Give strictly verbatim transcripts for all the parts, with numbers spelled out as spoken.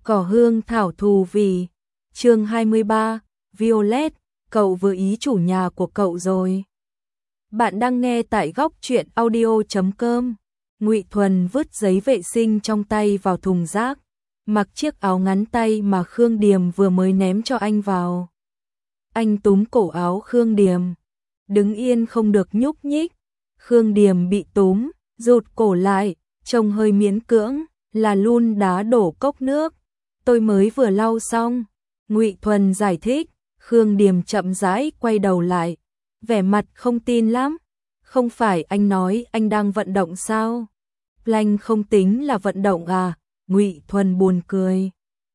Cỏ hương thảo thù vì. Chương hai mươi ba, Violet, cậu vừa ý chủ nhà của cậu rồi. Bạn đang nghe tại góc truyện audio chấm com. Ngụy Thuần vứt giấy vệ sinh trong tay vào thùng rác, mặc chiếc áo ngắn tay mà Khương Điềm vừa mới ném cho anh vào. Anh túm cổ áo Khương Điềm, đứng yên không được nhúc nhích. Khương Điềm bị túm, rụt cổ lại, trông hơi miễn cưỡng, là luôn đá đổ cốc nước. Tôi mới vừa lau xong, Ngụy Thuần giải thích. Khương Điềm chậm rãi quay đầu lại, vẻ mặt không tin lắm. Không phải anh nói anh đang vận động sao? Plank không tính là vận động à? Ngụy Thuần buồn cười.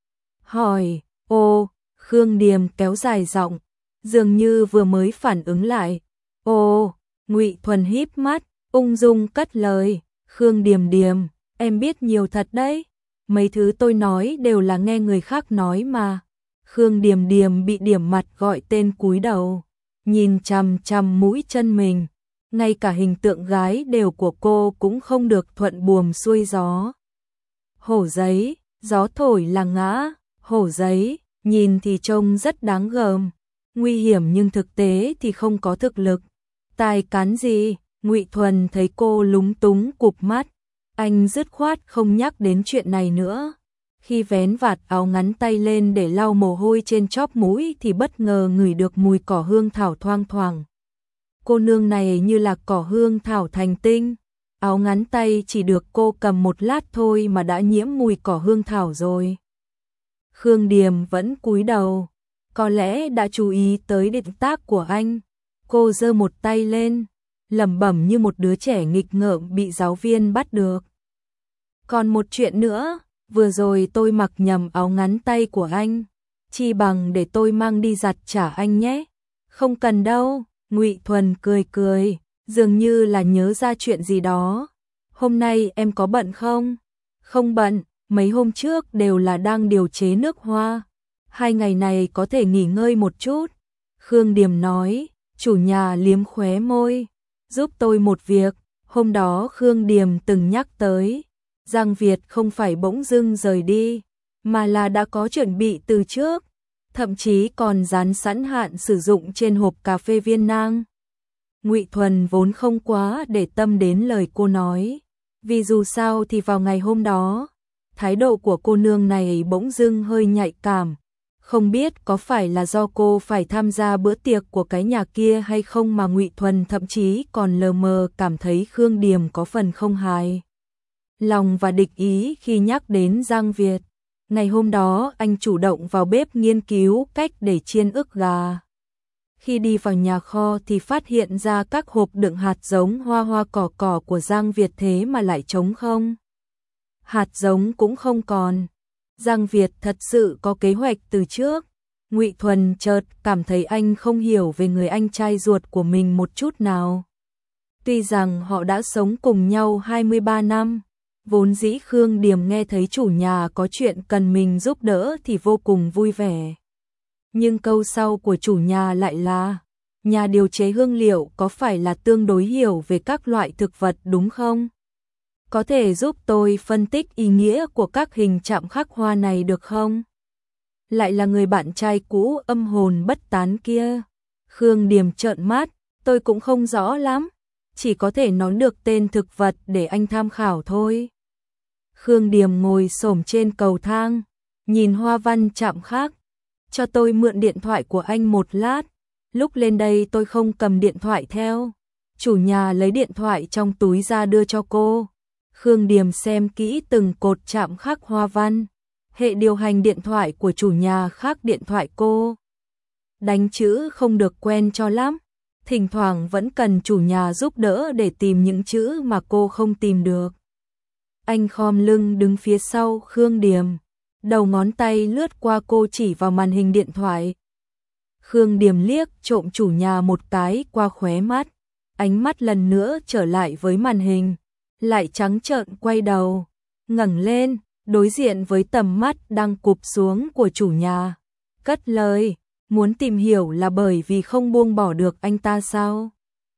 Hỏi, ô, Khương Điềm kéo dài giọng, dường như vừa mới phản ứng lại. Ô, Ngụy Thuần híp mắt, ung dung cất lời. Khương Điềm Điềm, em biết nhiều thật đấy. Mấy thứ tôi nói đều là nghe người khác nói mà. Khương Điềm Điềm bị điểm mặt gọi tên cúi đầu, nhìn chằm chằm mũi chân mình. Ngay cả hình tượng gái đều của cô cũng không được thuận buồm xuôi gió. Hổ giấy, gió thổi là ngã, hổ giấy, nhìn thì trông rất đáng gờm, nguy hiểm nhưng thực tế thì không có thực lực. Tài cán gì? Ngụy Thuần thấy cô lúng túng cụp mắt, anh dứt khoát không nhắc đến chuyện này nữa. Khi vén vạt áo ngắn tay lên để lau mồ hôi trên chóp mũi thì bất ngờ ngửi được mùi cỏ hương thảo thoang thoảng. Cô nương này như là cỏ hương thảo thành tinh. Áo ngắn tay chỉ được cô cầm một lát thôi mà đã nhiễm mùi cỏ hương thảo rồi. Khương Điềm vẫn cúi đầu, có lẽ đã chú ý tới động tác của anh. Cô giơ một tay lên, lẩm bẩm như một đứa trẻ nghịch ngợm bị giáo viên bắt được. Còn một chuyện nữa, vừa rồi tôi mặc nhầm áo ngắn tay của anh, chi bằng để tôi mang đi giặt trả anh nhé. Không cần đâu, Ngụy Thuần cười cười, dường như là nhớ ra chuyện gì đó. Hôm nay em có bận không? Không bận, mấy hôm trước đều là đang điều chế nước hoa. Hai ngày này có thể nghỉ ngơi một chút. Khương Điềm nói. Chủ nhà liếm khóe môi, giúp tôi một việc. Hôm đó Khương Điềm từng nhắc tới, Giang Việt không phải bỗng dưng rời đi, mà là đã có chuẩn bị từ trước, thậm chí còn dán sẵn hạn sử dụng trên hộp cà phê viên nang. Ngụy Thuần vốn không quá để tâm đến lời cô nói, vì dù sao thì vào ngày hôm đó, thái độ của cô nương này bỗng dưng hơi nhạy cảm. Không biết có phải là do cô phải tham gia bữa tiệc của cái nhà kia hay không mà Ngụy Thuần thậm chí còn lờ mờ cảm thấy Khương Điềm có phần không hài lòng và địch ý khi nhắc đến Giang Việt. Ngày hôm đó anh chủ động vào bếp nghiên cứu cách để chiên ức gà. Khi đi vào nhà kho thì phát hiện ra các hộp đựng hạt giống hoa hoa cỏ cỏ của Giang Việt thế mà lại trống không. Hạt giống cũng không còn. Giang Việt thật sự có kế hoạch từ trước. Ngụy Thuần chợt cảm thấy anh không hiểu về người anh trai ruột của mình một chút nào. Tuy rằng họ đã sống cùng nhau hai mươi ba năm, vốn dĩ Khương Điềm nghe thấy chủ nhà có chuyện cần mình giúp đỡ thì vô cùng vui vẻ. Nhưng câu sau của chủ nhà lại là, nhà điều chế hương liệu có phải là tương đối hiểu về các loại thực vật đúng không? Có thể giúp tôi phân tích ý nghĩa của các hình chạm khắc hoa này được không? Lại là người bạn trai cũ âm hồn bất tán kia. Khương Điềm trợn mắt, tôi cũng không rõ lắm, chỉ có thể nói được tên thực vật để anh tham khảo thôi. Khương Điềm ngồi xổm trên cầu thang, nhìn hoa văn chạm khắc. Cho tôi mượn điện thoại của anh một lát, lúc lên đây tôi không cầm điện thoại theo. Chủ nhà lấy điện thoại trong túi ra đưa cho cô. Khương Điềm xem kỹ từng cột chạm khắc hoa văn. Hệ điều hành điện thoại của chủ nhà khác điện thoại cô. Đánh chữ không được quen cho lắm, thỉnh thoảng vẫn cần chủ nhà giúp đỡ để tìm những chữ mà cô không tìm được. Anh khom lưng đứng phía sau Khương Điềm, đầu ngón tay lướt qua cô chỉ vào màn hình điện thoại. Khương Điềm liếc trộm chủ nhà một cái qua khóe mắt, ánh mắt lần nữa trở lại với màn hình, lại trắng trợn quay đầu, ngẩng lên, đối diện với tầm mắt đang cụp xuống của chủ nhà, cất lời, muốn tìm hiểu là bởi vì không buông bỏ được anh ta sao?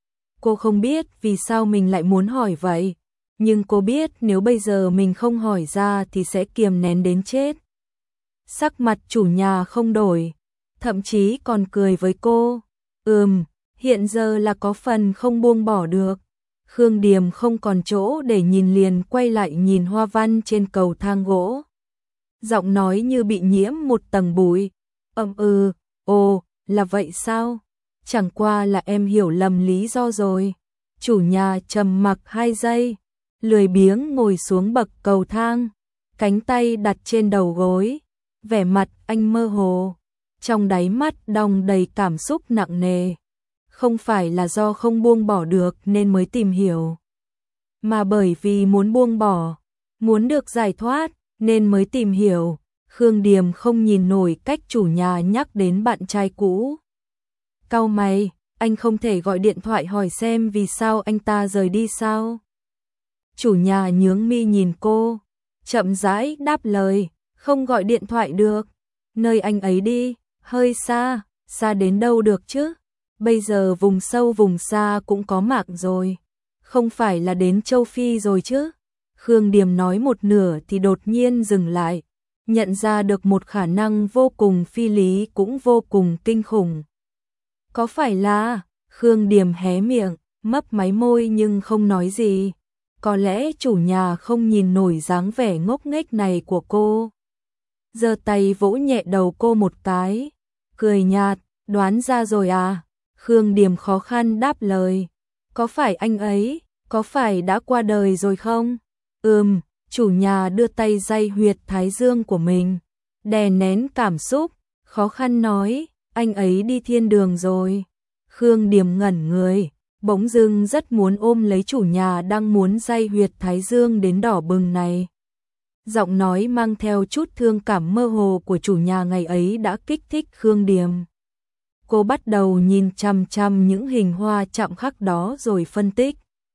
Cô không biết vì sao mình lại muốn hỏi vậy, nhưng cô biết nếu bây giờ mình không hỏi ra thì sẽ kiềm nén đến chết. Sắc mặt chủ nhà không đổi, thậm chí còn cười với cô. Ừm, hiện giờ là có phần không buông bỏ được. Khương Điềm không còn chỗ để nhìn liền quay lại nhìn hoa văn trên cầu thang gỗ. Giọng nói như bị nhiễm một tầng bụi. Ừm ừ, ồ, là vậy sao? Chẳng qua là em hiểu lầm lý do rồi. Chủ nhà trầm mặc hai giây, lười biếng ngồi xuống bậc cầu thang, cánh tay đặt trên đầu gối, vẻ mặt anh mơ hồ, trong đáy mắt đong đầy cảm xúc nặng nề. Không phải là do không buông bỏ được nên mới tìm hiểu, mà bởi vì muốn buông bỏ, muốn được giải thoát nên mới tìm hiểu. Khương Điềm không nhìn nổi cách chủ nhà nhắc đến bạn trai cũ. Cau mày, anh không thể gọi điện thoại hỏi xem vì sao anh ta rời đi sao? Chủ nhà nhướng mi nhìn cô, chậm rãi đáp lời, không gọi điện thoại được. Nơi anh ấy đi, hơi xa, xa đến đâu được chứ? Bây giờ vùng sâu vùng xa cũng có mạng rồi. Không phải là đến châu Phi rồi chứ? Khương Điềm nói một nửa thì đột nhiên dừng lại, nhận ra được một khả năng vô cùng phi lý cũng vô cùng kinh khủng. Có phải là... Khương Điềm hé miệng, mấp máy môi nhưng không nói gì. Có lẽ chủ nhà không nhìn nổi dáng vẻ ngốc nghếch này của cô. Giơ tay vỗ nhẹ đầu cô một cái, cười nhạt, đoán ra rồi à? Khương Điềm khó khăn đáp lời. Có phải anh ấy, có phải đã qua đời rồi không? Ừm, chủ nhà đưa tay day huyệt thái dương của mình, đè nén cảm xúc, khó khăn nói, anh ấy đi thiên đường rồi. Khương Điềm ngẩn người, bỗng dưng rất muốn ôm lấy chủ nhà đang muốn day huyệt thái dương đến đỏ bừng này. Giọng nói mang theo chút thương cảm mơ hồ của chủ nhà ngày ấy đã kích thích Khương Điềm. Cô bắt đầu nhìn chằm chằm những hình hoa chạm khắc đó rồi phân tích.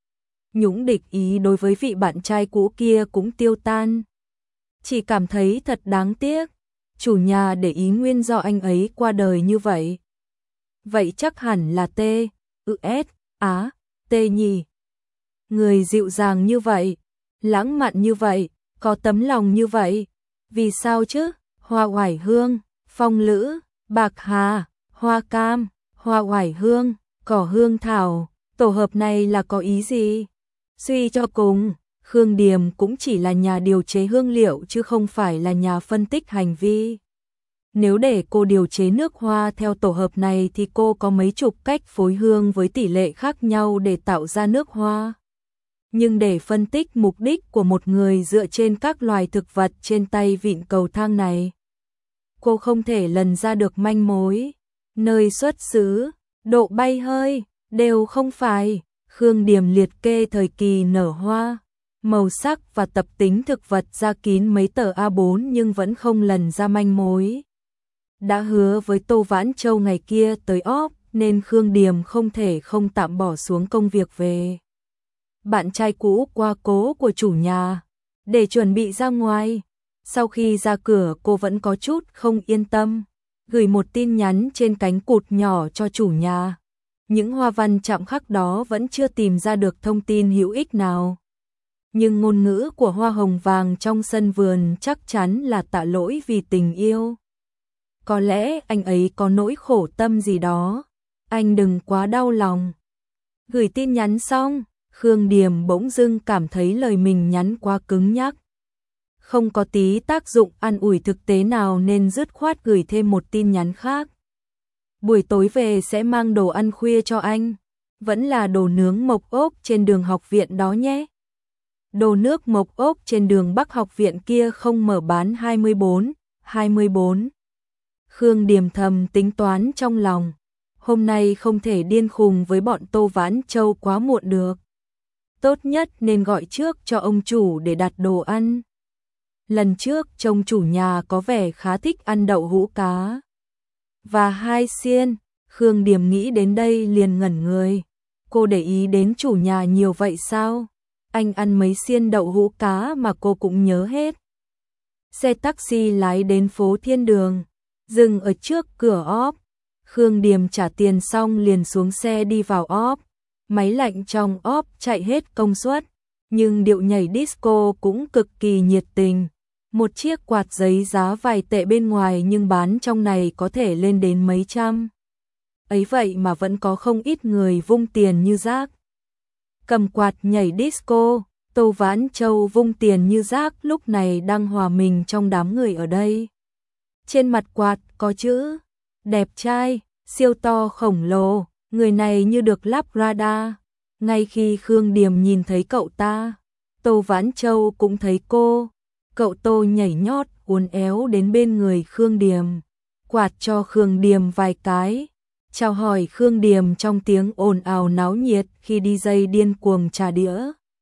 Những địch ý đối với vị bạn trai cũ kia cũng tiêu tan. Chỉ cảm thấy thật đáng tiếc, chủ nhà để ý nguyên do anh ấy qua đời như vậy. Vậy chắc hẳn là T, U S, Á, T nhỉ. Người dịu dàng như vậy, lãng mạn như vậy, có tấm lòng như vậy. Vì sao chứ? Hoa oải hương, phong lữ, bạc hà, hoa cam, hoa oải hương, cỏ hương thảo, tổ hợp này là có ý gì? Suy cho cùng, Khương Điềm cũng chỉ là nhà điều chế hương liệu chứ không phải là nhà phân tích hành vi. Nếu để cô điều chế nước hoa theo tổ hợp này thì cô có mấy chục cách phối hương với tỷ lệ khác nhau để tạo ra nước hoa. Nhưng để phân tích mục đích của một người dựa trên các loài thực vật trên tay vịn cầu thang này, cô không thể lần ra được manh mối. Nơi xuất xứ, độ bay hơi, đều không phải. Khương Điềm liệt kê thời kỳ nở hoa, màu sắc và tập tính thực vật ra kín mấy tờ A bốn nhưng vẫn không lần ra manh mối. Đã hứa với Tô Vãn Châu ngày kia tới óp nên Khương Điềm không thể không tạm bỏ xuống công việc về bạn trai cũ qua cố của chủ nhà để chuẩn bị ra ngoài. Sau khi ra cửa cô vẫn có chút không yên tâm, gửi một tin nhắn trên cánh cụt nhỏ cho chủ nhà. Những hoa văn chạm khắc đó vẫn chưa tìm ra được thông tin hữu ích nào. Nhưng ngôn ngữ của hoa hồng vàng trong sân vườn chắc chắn là tạ lỗi vì tình yêu. Có lẽ anh ấy có nỗi khổ tâm gì đó. Anh đừng quá đau lòng. Gửi tin nhắn xong, Khương Điềm bỗng dưng cảm thấy lời mình nhắn quá cứng nhắc. Không có tí tác dụng an ủi thực tế nào nên dứt khoát gửi thêm một tin nhắn khác. Buổi tối về sẽ mang đồ ăn khuya cho anh. Vẫn là đồ nướng mộc ốc trên đường học viện đó nhé. Đồ nước mộc ốc trên đường Bắc học viện kia không mở bán hai mươi bốn, hai mươi bốn. Khương Điềm thầm tính toán trong lòng. Hôm nay không thể điên khùng với bọn Tô Vãn Châu quá muộn được. Tốt nhất nên gọi trước cho ông chủ để đặt đồ ăn. Lần trước trông chủ nhà có vẻ khá thích ăn đậu hũ cá và hai xiên. Khương Điềm nghĩ đến đây liền ngẩn người. Cô để ý đến chủ nhà nhiều vậy sao? Anh ăn mấy xiên đậu hũ cá mà cô cũng nhớ hết. Xe taxi lái đến phố Thiên Đường, dừng ở trước cửa óp. Khương Điềm trả tiền xong liền xuống xe đi vào óp. Máy lạnh trong óp chạy hết công suất, nhưng điệu nhảy disco cũng cực kỳ nhiệt tình. Một chiếc quạt giấy giá vài tệ bên ngoài nhưng bán trong này có thể lên đến mấy trăm. Ấy vậy mà vẫn có không ít người vung tiền như rác. Cầm quạt nhảy disco, Tô Vãn Châu vung tiền như rác lúc này đang hòa mình trong đám người ở đây. Trên mặt quạt có chữ đẹp trai, siêu to khổng lồ, người này như được lắp radar. Ngay khi Khương Điềm nhìn thấy cậu ta, Tô Vãn Châu cũng thấy cô. Cậu Tô nhảy nhót uốn éo đến bên người Khương Điềm, quạt cho Khương Điềm vài cái, chào hỏi Khương Điềm trong tiếng ồn ào náo nhiệt khi đi dây điên cuồng trà đĩa.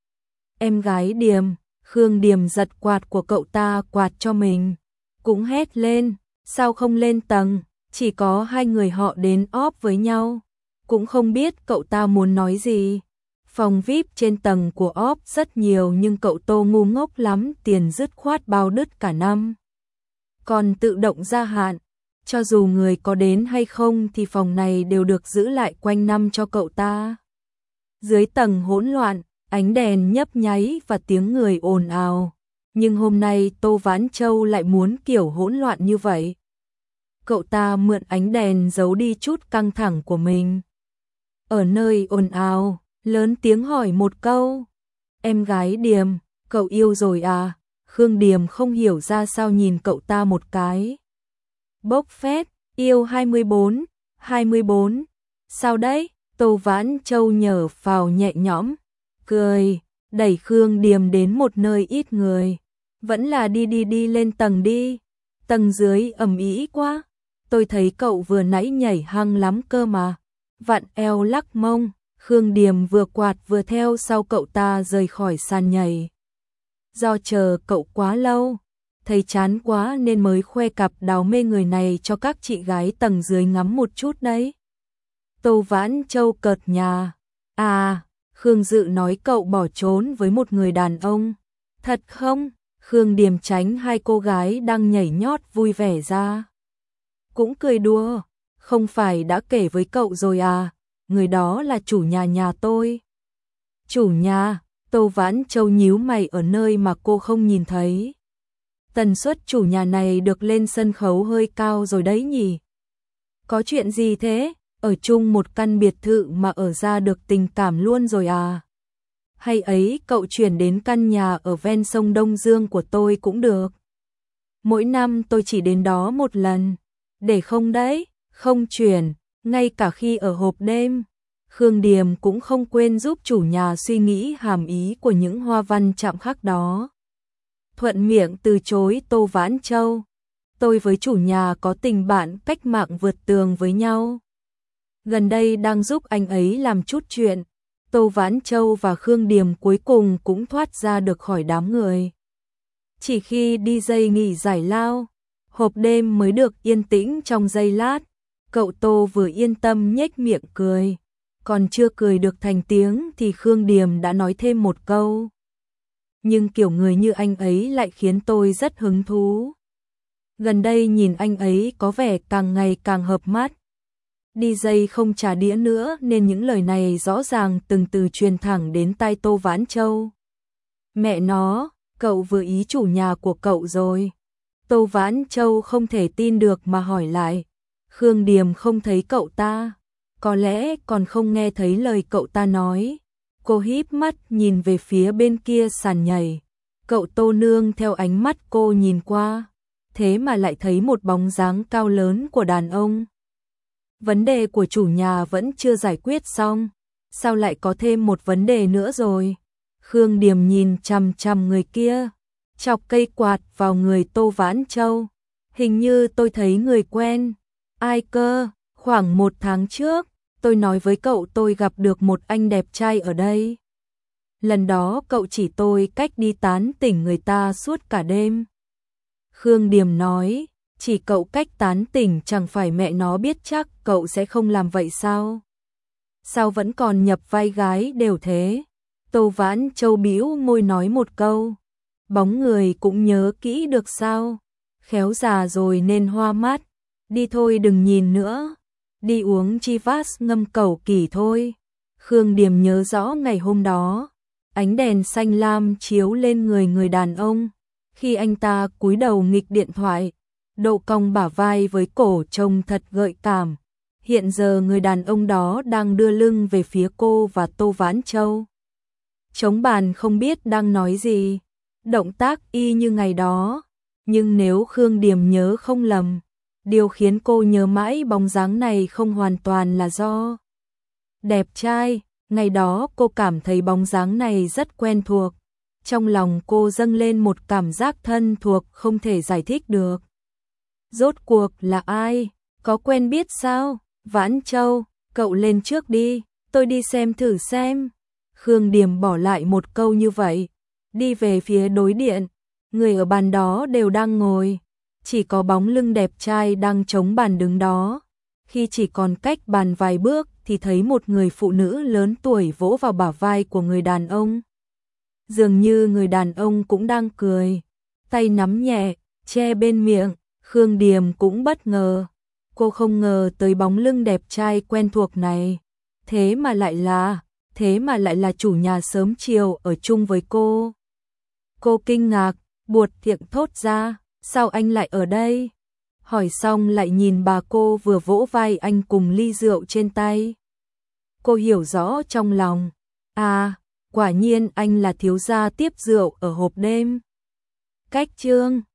Em gái Điềm, Khương Điềm giật quạt của cậu ta quạt cho mình, cũng hét lên, sao không lên tầng, chỉ có hai người họ đến óp với nhau, cũng không biết cậu ta muốn nói gì. Phòng vi ai pi trên tầng của óp rất nhiều nhưng cậu Tô ngu ngốc lắm, tiền dứt khoát bao đứt cả năm. Còn tự động gia hạn, cho dù người có đến hay không thì phòng này đều được giữ lại quanh năm cho cậu ta. Dưới tầng hỗn loạn, ánh đèn nhấp nháy và tiếng người ồn ào, nhưng hôm nay Tô Vãn Châu lại muốn kiểu hỗn loạn như vậy. Cậu ta mượn ánh đèn giấu đi chút căng thẳng của mình. Ở nơi ồn ào, lớn tiếng hỏi một câu, em gái Điềm, cậu yêu rồi à? Khương Điềm không hiểu ra sao nhìn cậu ta một cái. Bốc phét, yêu hai mươi bốn, hai mươi bốn, sao đấy? Tô Vãn Châu nhở phào nhẹ nhõm, cười, đẩy Khương Điềm đến một nơi ít người. Vẫn là đi đi đi lên tầng đi, tầng dưới ầm ĩ quá, tôi thấy cậu vừa nãy nhảy hăng lắm cơ mà. Vặn eo lắc mông, Khương Điềm vừa quạt vừa theo sau cậu ta rời khỏi sàn nhảy. Do chờ cậu quá lâu, thấy chán quá nên mới khoe cặp đào mê người này cho các chị gái tầng dưới ngắm một chút đấy. Tô Vãn Châu cợt nhà, à, Khương Dự nói cậu bỏ trốn với một người đàn ông, thật không? Khương Điềm tránh hai cô gái đang nhảy nhót vui vẻ ra, cũng cười đùa, không phải đã kể với cậu rồi à, người đó là chủ nhà nhà tôi. Chủ nhà? Tô Vãn Châu nhíu mày ở nơi mà cô không nhìn thấy. Tần suất chủ nhà này được lên sân khấu hơi cao rồi đấy nhỉ? Có chuyện gì thế? Ở chung một căn biệt thự mà ở ra được tình cảm luôn rồi à? Hay ấy cậu chuyển đến căn nhà ở ven sông Đông Dương của tôi cũng được. Mỗi năm tôi chỉ đến đó một lần. Để không đấy, không chuyển, ngay cả khi ở hộp đêm. Khương Điềm cũng không quên giúp chủ nhà suy nghĩ hàm ý của những hoa văn chạm khắc đó. Thuận miệng từ chối Tô Vãn Châu. Tôi với chủ nhà có tình bạn cách mạng vượt tường với nhau. Gần đây đang giúp anh ấy làm chút chuyện. Tô Vãn Châu và Khương Điềm cuối cùng cũng thoát ra được khỏi đám người. Chỉ khi đi dây nghỉ giải lao, hộp đêm mới được yên tĩnh trong giây lát. Cậu Tô vừa yên tâm nhếch miệng cười. Còn chưa cười được thành tiếng thì Khương Điềm đã nói thêm một câu. Nhưng kiểu người như anh ấy lại khiến tôi rất hứng thú. Gần đây nhìn anh ấy có vẻ càng ngày càng hợp mắt. đi jây không trả đĩa nữa nên những lời này rõ ràng từng từ truyền thẳng đến tai Tô Vãn Châu. Mẹ nó, cậu vừa ý chủ nhà của cậu rồi. Tô Vãn Châu không thể tin được mà hỏi lại. Khương Điềm không thấy cậu ta, có lẽ còn không nghe thấy lời cậu ta nói. Cô híp mắt nhìn về phía bên kia sàn nhảy. Cậu Tô nương theo ánh mắt cô nhìn qua, thế mà lại thấy một bóng dáng cao lớn của đàn ông. Vấn đề của chủ nhà vẫn chưa giải quyết xong, sao lại có thêm một vấn đề nữa rồi? Khương Điềm nhìn chằm chằm người kia, chọc cây quạt vào người Tô Vãn Châu. Hình như tôi thấy người quen. Ai cơ? Khoảng một tháng trước, tôi nói với cậu tôi gặp được một anh đẹp trai ở đây. Lần đó cậu chỉ tôi cách đi tán tỉnh người ta suốt cả đêm. Khương Điềm nói, chỉ cậu cách tán tỉnh chẳng phải mẹ nó biết chắc cậu sẽ không làm vậy sao? Sao vẫn còn nhập vai gái đều thế? Tô Vãn Châu bĩu môi nói một câu. Bóng người cũng nhớ kỹ được sao? Khéo già rồi nên hoa mắt. Đi thôi đừng nhìn nữa. Đi uống Chivas ngâm cẩu kỳ thôi. Khương Điềm nhớ rõ ngày hôm đó. Ánh đèn xanh lam chiếu lên người người đàn ông. Khi anh ta cúi đầu nghịch điện thoại, độ cong bả vai với cổ trông thật gợi cảm. Hiện giờ người đàn ông đó đang đưa lưng về phía cô và Tô Vãn Châu. Chống bàn không biết đang nói gì, động tác y như ngày đó. Nhưng nếu Khương Điềm nhớ không lầm, điều khiến cô nhớ mãi bóng dáng này không hoàn toàn là do đẹp trai. Ngày đó cô cảm thấy bóng dáng này rất quen thuộc. Trong lòng cô dâng lên một cảm giác thân thuộc không thể giải thích được. Rốt cuộc là ai? Có quen biết sao? Vãn Châu, cậu lên trước đi, tôi đi xem thử xem. Khương Điềm bỏ lại một câu như vậy, đi về phía đối điện. Người ở bàn đó đều đang ngồi, chỉ có bóng lưng đẹp trai đang chống bàn đứng đó. Khi chỉ còn cách bàn vài bước thì thấy một người phụ nữ lớn tuổi vỗ vào bả vai của người đàn ông. Dường như người đàn ông cũng đang cười, tay nắm nhẹ, che bên miệng. Khương Điềm cũng bất ngờ, cô không ngờ tới bóng lưng đẹp trai quen thuộc này. Thế mà lại là, thế mà lại là chủ nhà sớm chiều ở chung với cô. Cô kinh ngạc, buột miệng thốt ra, sao anh lại ở đây? Hỏi xong lại nhìn bà cô vừa vỗ vai anh cùng ly rượu trên tay. Cô hiểu rõ trong lòng, à, quả nhiên anh là thiếu gia tiếp rượu ở hộp đêm. Cách chương